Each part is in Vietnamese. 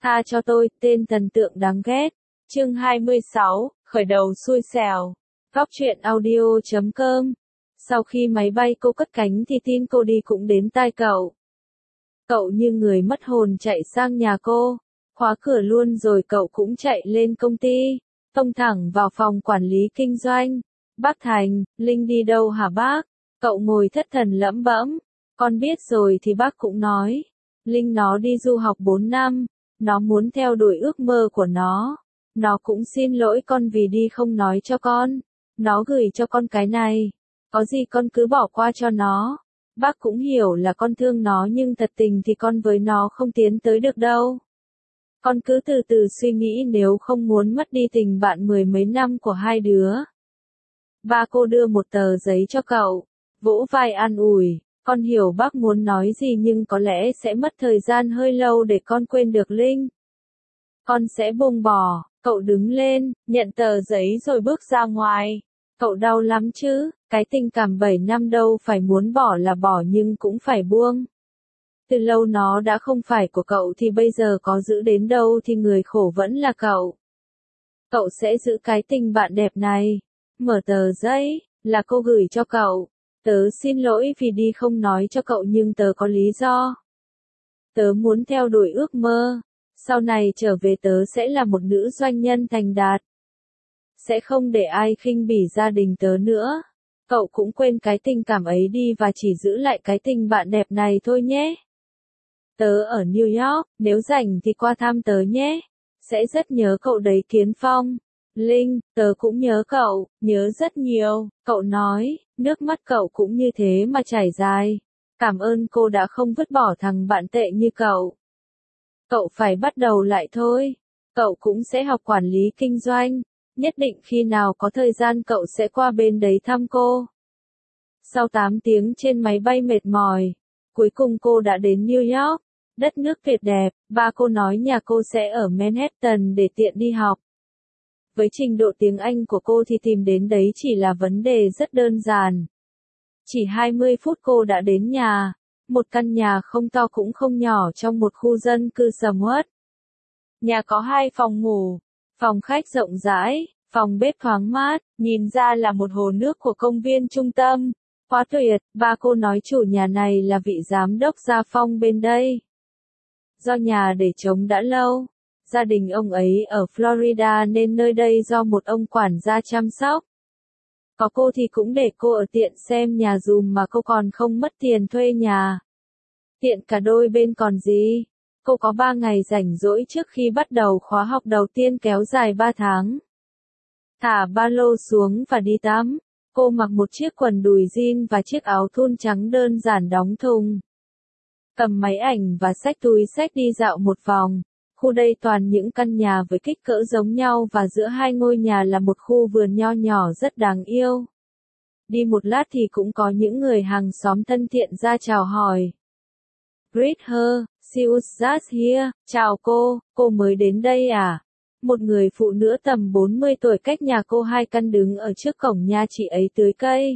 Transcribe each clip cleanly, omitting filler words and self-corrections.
Tha cho tôi, tên thần tượng đáng ghét. Chương 26, khởi đầu xui xẻo. Góc truyện audio.com. Sau khi máy bay cô cất cánh thì tin cô đi cũng đến tai cậu. Cậu như người mất hồn chạy sang nhà cô, khóa cửa luôn rồi cậu cũng chạy lên công ty, tông thẳng vào phòng quản lý kinh doanh. Bác Thành, Linh đi đâu hả bác? Cậu ngồi thất thần lẩm bẩm. Con biết rồi thì bác cũng nói. Linh nó đi du học 4 năm, nó muốn theo đuổi ước mơ của nó. Nó cũng xin lỗi con vì đi không nói cho con. Nó gửi cho con cái này. Có gì con cứ bỏ qua cho nó. Bác cũng hiểu là con thương nó nhưng thật tình thì con với nó không tiến tới được đâu. Con cứ từ từ suy nghĩ nếu không muốn mất đi tình bạn mười mấy năm của hai đứa. Ba cô đưa một tờ giấy cho cậu, vỗ vai an ủi. Con hiểu bác muốn nói gì nhưng có lẽ sẽ mất thời gian hơi lâu để con quên được Linh. Con sẽ buông bỏ. Cậu đứng lên, nhận tờ giấy rồi bước ra ngoài. Cậu đau lắm chứ, cái tình cảm 7 năm đâu phải muốn bỏ là bỏ nhưng cũng phải buông. Từ lâu nó đã không phải của cậu thì bây giờ có giữ đến đâu thì người khổ vẫn là cậu. Cậu sẽ giữ cái tình bạn đẹp này. Mở tờ giấy, là cô gửi cho cậu. Tớ xin lỗi vì đi không nói cho cậu nhưng tớ có lý do. Tớ muốn theo đuổi ước mơ. Sau này trở về tớ sẽ là một nữ doanh nhân thành đạt. Sẽ không để ai khinh bỉ gia đình tớ nữa. Cậu cũng quên cái tình cảm ấy đi và chỉ giữ lại cái tình bạn đẹp này thôi nhé. Tớ ở New York, nếu rảnh thì qua thăm tớ nhé. Sẽ rất nhớ cậu đấy Kiến Phong. Linh, tớ cũng nhớ cậu, nhớ rất nhiều, cậu nói, nước mắt cậu cũng như thế mà chảy dài. Cảm ơn cô đã không vứt bỏ thằng bạn tệ như cậu. Cậu phải bắt đầu lại thôi. Cậu cũng sẽ học quản lý kinh doanh. Nhất định khi nào có thời gian cậu sẽ qua bên đấy thăm cô. Sau 8 tiếng trên máy bay mệt mỏi, cuối cùng cô đã đến New York, đất nước tuyệt đẹp. Ba cô nói nhà cô sẽ ở Manhattan để tiện đi học. Với trình độ tiếng Anh của cô thì tìm đến đấy chỉ là vấn đề rất đơn giản. Chỉ 20 phút cô đã đến nhà, một căn nhà không to cũng không nhỏ trong một khu dân cư sầm uất. Nhà có 2 phòng ngủ, phòng khách rộng rãi, phòng bếp thoáng mát, nhìn ra là một hồ nước của công viên trung tâm. Quá tuyệt, ba cô nói chủ nhà này là vị giám đốc Gia Phong bên đây. Do nhà để trống đã lâu, gia đình ông ấy ở Florida nên nơi đây do một ông quản gia chăm sóc. Có cô thì cũng để cô ở tiện xem nhà dùm mà cô còn không mất tiền thuê nhà. Tiện cả đôi bên còn gì. Cô có 3 ngày rảnh rỗi trước khi bắt đầu khóa học đầu tiên kéo dài 3 tháng. Thả ba lô xuống và đi tắm. Cô mặc một chiếc quần đùi jean và chiếc áo thun trắng đơn giản đóng thùng. Cầm máy ảnh và xách túi xách đi dạo một vòng. Khu đây toàn những căn nhà với kích cỡ giống nhau và giữa hai ngôi nhà là một khu vườn nho nhỏ rất đáng yêu. Đi một lát thì cũng có những người hàng xóm thân thiện ra chào hỏi. Greet her, she was just here, chào cô mới đến đây à? Một người phụ nữ tầm 40 tuổi cách nhà cô 2 căn đứng ở trước cổng nhà chị ấy tưới cây.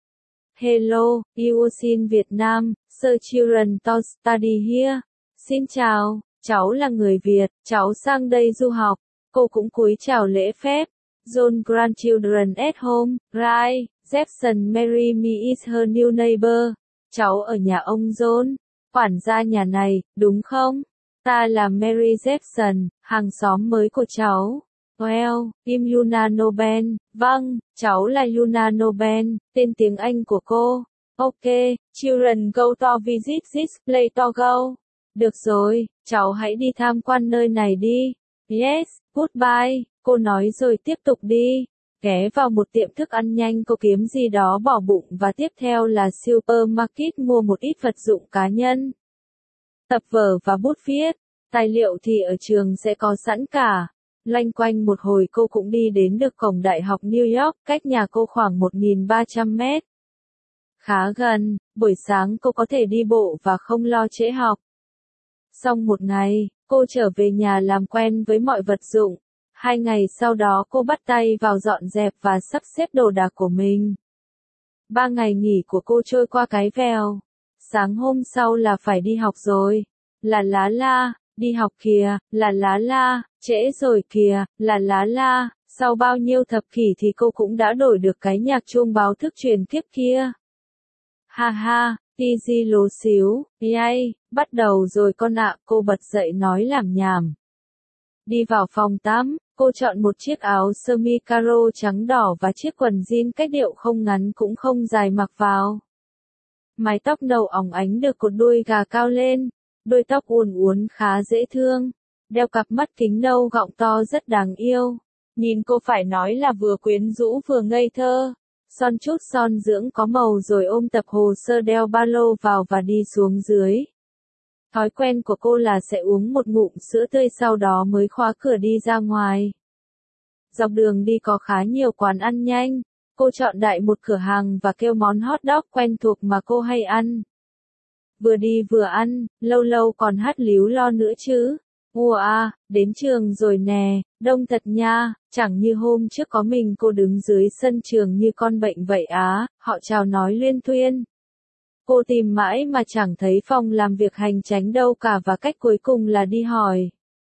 Hello, you are in Vietnam, the children to study here. Xin chào, cháu là người Việt, cháu sang đây du học. Cô cũng cúi chào lễ phép. John grandchildren at home, right? Jefferson Mary me is her new neighbor. Cháu ở nhà ông John, quản gia nhà này, đúng không? Ta là Mary Jefferson, hàng xóm mới của cháu. Well, I'm Yuna Noben. Vâng, cháu là Yuna Noben, tên tiếng Anh của cô. Ok, children go to visit this place to go. Được rồi, cháu hãy đi tham quan nơi này đi. Yes, goodbye, cô nói rồi tiếp tục đi. Ghé vào một tiệm thức ăn nhanh cô kiếm gì đó bỏ bụng và tiếp theo là supermarket mua một ít vật dụng cá nhân. Tập vở và bút viết, tài liệu thì ở trường sẽ có sẵn cả. Loanh quanh một hồi cô cũng đi đến được cổng Đại học New York, cách nhà cô khoảng 1.300 mét. Khá gần, buổi sáng cô có thể đi bộ và không lo trễ học. Xong một ngày, cô trở về nhà làm quen với mọi vật dụng. 2 ngày sau đó cô bắt tay vào dọn dẹp và sắp xếp đồ đạc của mình. 3 ngày nghỉ của cô trôi qua cái vèo. Sáng hôm sau là phải đi học rồi. Là lá la, Đi học kìa, là lá la, trễ rồi kìa, là lá la, sau bao nhiêu thập kỷ thì cô cũng đã đổi được cái nhạc chuông báo thức truyền kiếp kia. Ha ha, Tizi lố xíu, yay, bắt đầu rồi con ạ, cô bật dậy nói làm nhảm. Đi vào phòng tắm, cô chọn một chiếc áo sơ mi caro trắng đỏ và chiếc quần jean cách điệu không ngắn cũng không dài mặc vào. Mái tóc nâu óng ánh được cột đuôi gà cao lên, đuôi tóc uốn uốn khá dễ thương, đeo cặp mắt kính nâu gọng to rất đáng yêu. Nhìn cô phải nói là vừa quyến rũ vừa ngây thơ. Son chút son dưỡng có màu rồi ôm tập hồ sơ đeo ba lô vào và đi xuống dưới. Thói quen của cô là sẽ uống một ngụm sữa tươi sau đó mới khóa cửa đi ra ngoài. Dọc đường đi có khá nhiều quán ăn nhanh, cô chọn đại một cửa hàng và kêu món hot dog quen thuộc mà cô hay ăn. Vừa đi vừa ăn, lâu lâu còn hát líu lo nữa chứ. Ủa à, đến trường rồi nè, đông thật nha, chẳng như hôm trước có mình cô đứng dưới sân trường như con bệnh vậy á, họ chào nói luyên thuyên. Cô tìm mãi mà chẳng thấy phòng làm việc hành chánh đâu cả và cách cuối cùng là đi hỏi.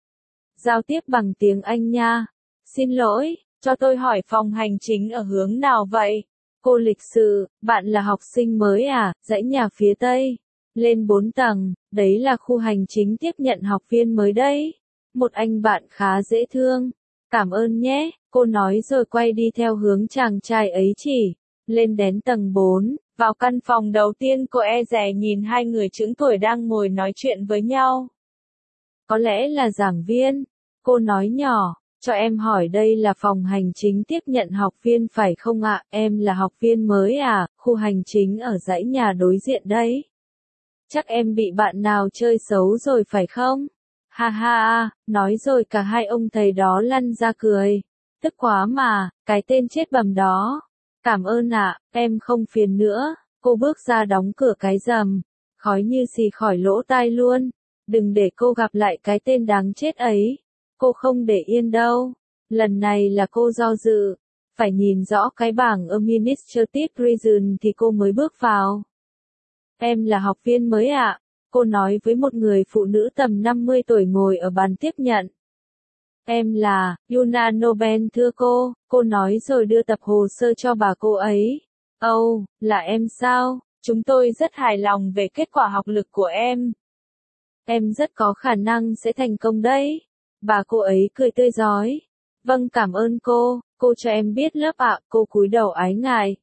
Giao tiếp bằng tiếng Anh nha. Xin lỗi, cho tôi hỏi phòng hành chính ở hướng nào vậy? Cô lịch sự, bạn là học sinh mới à, dãy nhà phía Tây. Lên 4 tầng, đấy là khu hành chính tiếp nhận học viên mới đấy. Một anh bạn khá dễ thương. Cảm ơn nhé, cô nói rồi quay đi theo hướng chàng trai ấy chỉ. Lên đến tầng 4, vào căn phòng đầu tiên cô e dè nhìn hai người chững tuổi đang ngồi nói chuyện với nhau. Có lẽ là giảng viên. Cô nói nhỏ, cho em hỏi đây là phòng hành chính tiếp nhận học viên phải không ạ? Em là học viên mới à, khu hành chính ở dãy nhà đối diện đấy. Chắc em bị bạn nào chơi xấu rồi phải không? Ha ha, nói rồi cả hai ông thầy đó lăn ra cười. Tức quá mà, cái tên chết bầm đó. Cảm ơn ạ, em không phiền nữa. Cô bước ra đóng cửa cái rầm. Khói như xì khỏi lỗ tai luôn. Đừng để cô gặp lại cái tên đáng chết ấy. Cô không để yên đâu. Lần này là cô do dự. Phải nhìn rõ cái bảng Administrative Reason thì cô mới bước vào. Em là học viên mới ạ. Cô nói với một người phụ nữ tầm 50 tuổi ngồi ở bàn tiếp nhận. Em là Yuna Noben thưa cô nói rồi đưa tập hồ sơ cho bà cô ấy. Ồ, là em sao? Chúng tôi rất hài lòng về kết quả học lực của em. Em rất có khả năng sẽ thành công đấy. Bà cô ấy cười tươi rói. Vâng cảm ơn cô cho em biết lớp ạ, cô cúi đầu ái ngại.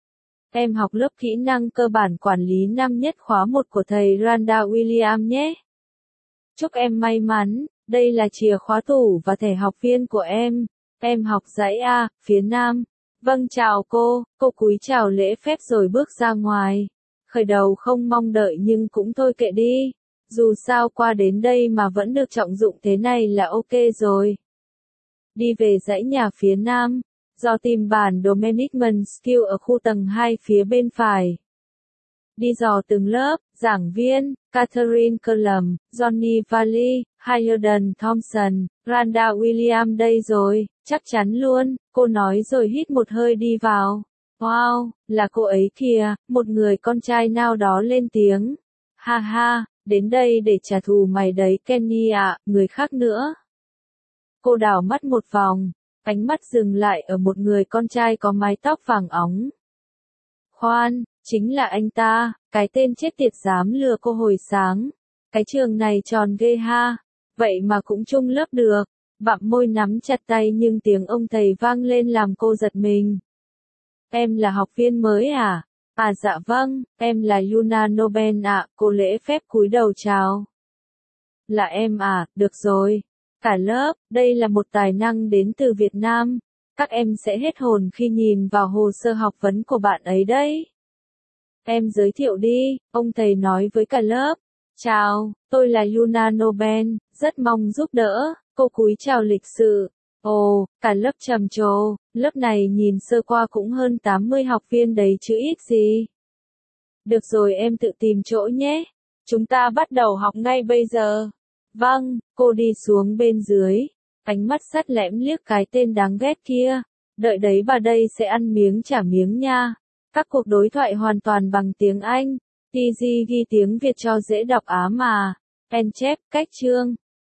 Em học lớp kỹ năng cơ bản quản lý năm nhất khóa 1 của thầy Randa William nhé. Chúc em may mắn, đây là chìa khóa tủ và thẻ học viên của em. Em học dãy A, phía Nam. Vâng chào cô cúi chào lễ phép rồi bước ra ngoài. Khởi đầu không mong đợi nhưng cũng thôi kệ đi. Dù sao qua đến đây mà vẫn được trọng dụng thế này là ok rồi. Đi về dãy nhà phía Nam. Do tìm bản Dominic Monskill ở khu tầng 2 phía bên phải. Đi dò từng lớp, giảng viên, Catherine Cullum, Johnny Valley, Hayden Thompson, Randa William đây rồi, chắc chắn luôn, cô nói rồi hít một hơi đi vào. Wow, là cô ấy kìa, một người con trai nào đó lên tiếng. Ha ha, đến đây để trả thù mày đấy Kenny ạ, người khác nữa. Cô đảo mắt một vòng. Ánh mắt dừng lại ở một người con trai có mái tóc vàng óng. Khoan, chính là anh ta, cái tên chết tiệt dám lừa cô hồi sáng. Cái trường này tròn ghê ha, vậy mà cũng chung lớp được. Bặm môi nắm chặt tay nhưng tiếng ông thầy vang lên làm cô giật mình. Em là học viên mới à? À dạ vâng, em là Yuna Noben ạ, cô lễ phép cúi đầu chào. Là em à, được rồi. Cả lớp, đây là một tài năng đến từ Việt Nam. Các em sẽ hết hồn khi nhìn vào hồ sơ học vấn của bạn ấy đấy. Em giới thiệu đi, ông thầy nói với cả lớp. Chào, tôi là Yuna Noben, rất mong giúp đỡ. Cô cúi chào lịch sự. Ồ, cả lớp trầm trồ, lớp này nhìn sơ qua cũng hơn 80 học viên đấy chứ ít gì. Được rồi em tự tìm chỗ nhé. Chúng ta bắt đầu học ngay bây giờ. Vâng, cô đi xuống bên dưới. Ánh mắt sắt lẻm liếc cái tên đáng ghét kia. Đợi đấy bà đây sẽ ăn miếng trả miếng nha. Các cuộc đối thoại hoàn toàn bằng tiếng Anh. TG ghi tiếng Việt cho dễ đọc á mà. En chép, cách chương.